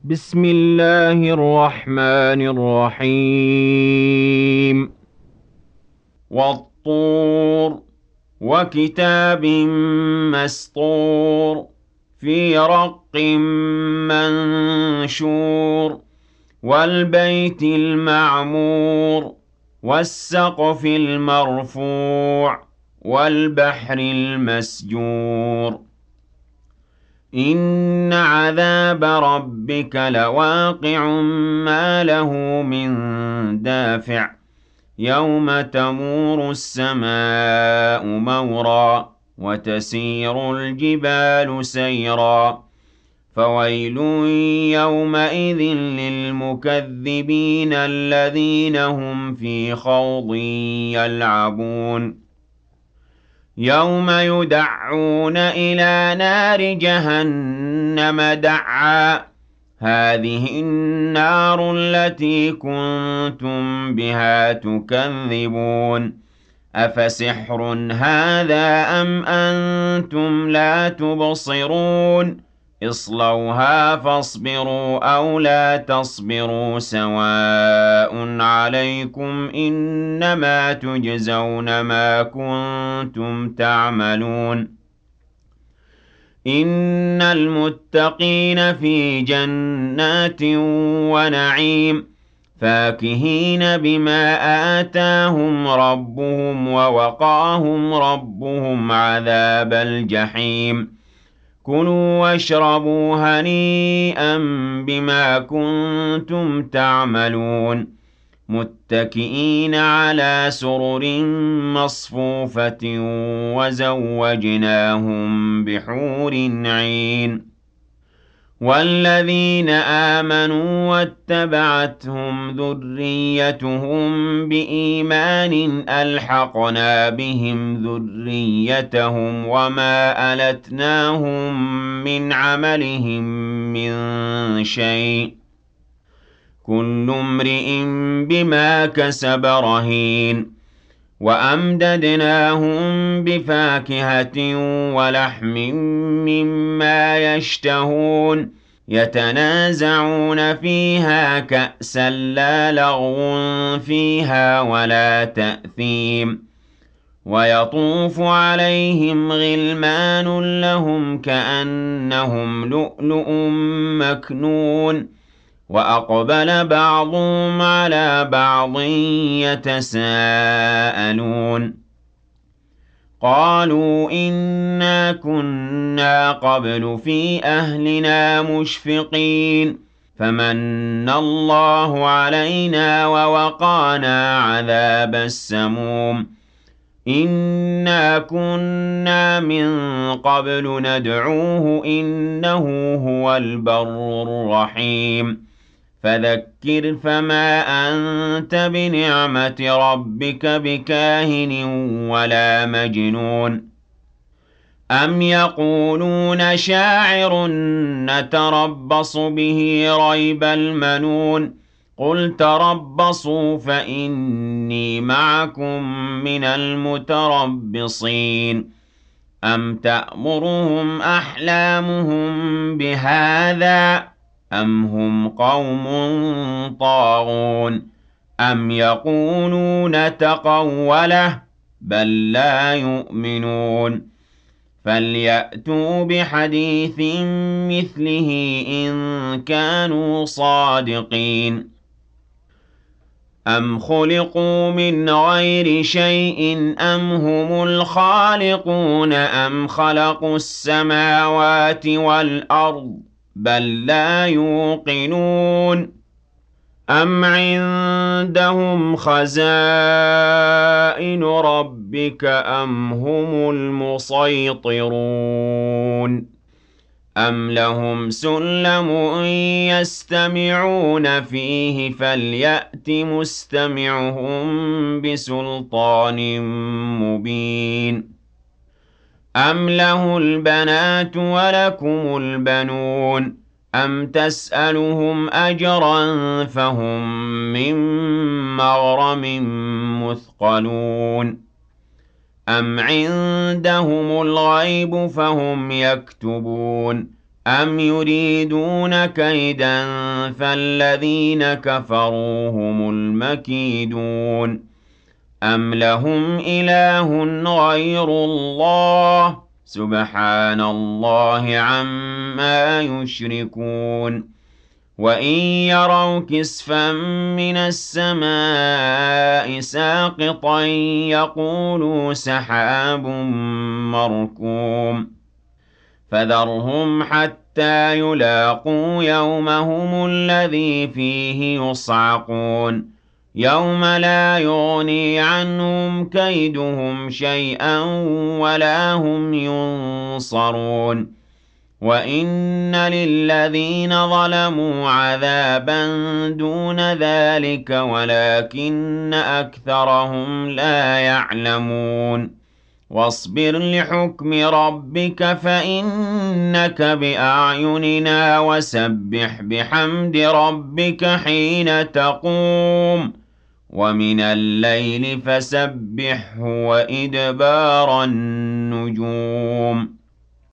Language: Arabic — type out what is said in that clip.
بسم الله الرحمن الرحيم والطور وكتاب مسطور في رق منشور والبيت المعمور والسقف المرفوع والبحر المسجور إن عذاب ربك لواقع ما له من دافع يوم تمور السماء مورا وتسير الجبال سيرا فويل يومئذ للمكذبين الذين هم في خوض يلعبون يوم يدعون إلى نار جهنم دعا هذه النار التي كنتم بها تكذبون أفسحر هذا أم أنتم لا تبصرون اصلوها فاصبروا أو لا تصبروا سواء عليكم إنما تجزون ما كنتم تعملون إن المتقين في جنات ونعيم فاكهين بما آتاهم ربهم ووقاهم ربهم عذاب الجحيم كلوا واشربوا هنيئا بما كنتم تعملون متكئين على سرر مصفوفة وزوجناهم بحور عين والذين آمنوا واتبعتهم ذريتهم بإيمان ألحقنا بهم ذريتهم وما ألتناهم من عملهم من شيء كل امرئ بما كسب رهين وأمددناهم بفاكهة ولحم مما يشتهون يتنازعون فيها كأسا لا لغو فيها ولا تأثيم ويطوف عليهم غلمان لهم كأنهم لؤلؤ مكنون وأقبل بعضهم على بعض يتساءلون قالوا إنا كنا قبل في أهلنا مشفقين فمن الله علينا ووقانا عذاب السموم إنا كنا من قبل ندعوه إنه هو البر الرحيم فذكر فما أنت بنعمة ربك بكاهن ولا مجنون أم يقولون شاعر نتربص به ريب المنون قل تربصوا فإني معكم من المتربصين أم تأمرهم أحلامهم بهذا أم هم قوم طاغون أم يقولون تقوله بل لا يؤمنون فليأتوا بحديث مثله إن كانوا صادقين أم خلقوا من غير شيء أم هم الخالقون أم خلقوا السماوات والأرض بل لا يوقنون أم عندهم خزائن ربك أم هم المسيطرون أم لهم سلم يستمعون فيه فليأت مستمعهم بسلطان مبين أم له البنات ولكم البنون أم تسألهم أجرا فهم من مغرم مثقلون أم عندهم الغيب فهم يكتبون أَمْ يُرِيدُونَ كَيْدًا فَالَّذِينَ كَفَرُوا هُمُ الْمَكِيدُونَ أَمْ لَهُمْ إِلَٰهٌ غَيْرُ اللَّهِ سُبْحَانَ اللَّهِ عَمَّا يُشْرِكُونَ وَإِن يَرَوْا كِسْفًا مِّنَ السَّمَاءِ سَاقِطًا يَقُولُوا سَحَابٌ مَّرْكُومٌ فَذَرْهُمْ حَتَّىٰ يُلَاقُوا يَوْمَهُمُ الَّذِي فِيهِ يُصْعَقُونَ يَوْمَ لَا يُغْنِي عَنْهُمْ كَيْدُهُمْ شَيْئًا وَلَا هُمْ يُنصَرُونَ وَإِنَّ لِلَّذِينَ ظَلَمُوا عَذَابًا دُونَ ذَٰلِكَ وَلَٰكِنَّ أَكْثَرَهُمْ لَا يَعْلَمُونَ وَاصْبِرْ لِحُكْمِ رَبِّكَ فَإِنَّكَ بِأَعْيُنِنَا وَسَبِّحْ بِحَمْدِ رَبِّكَ حِينَ تَقُومُ وَمِنَ اللَّيْلِ فَسَبِّحْهُ وَإِدْبَارَ النُّجُومِ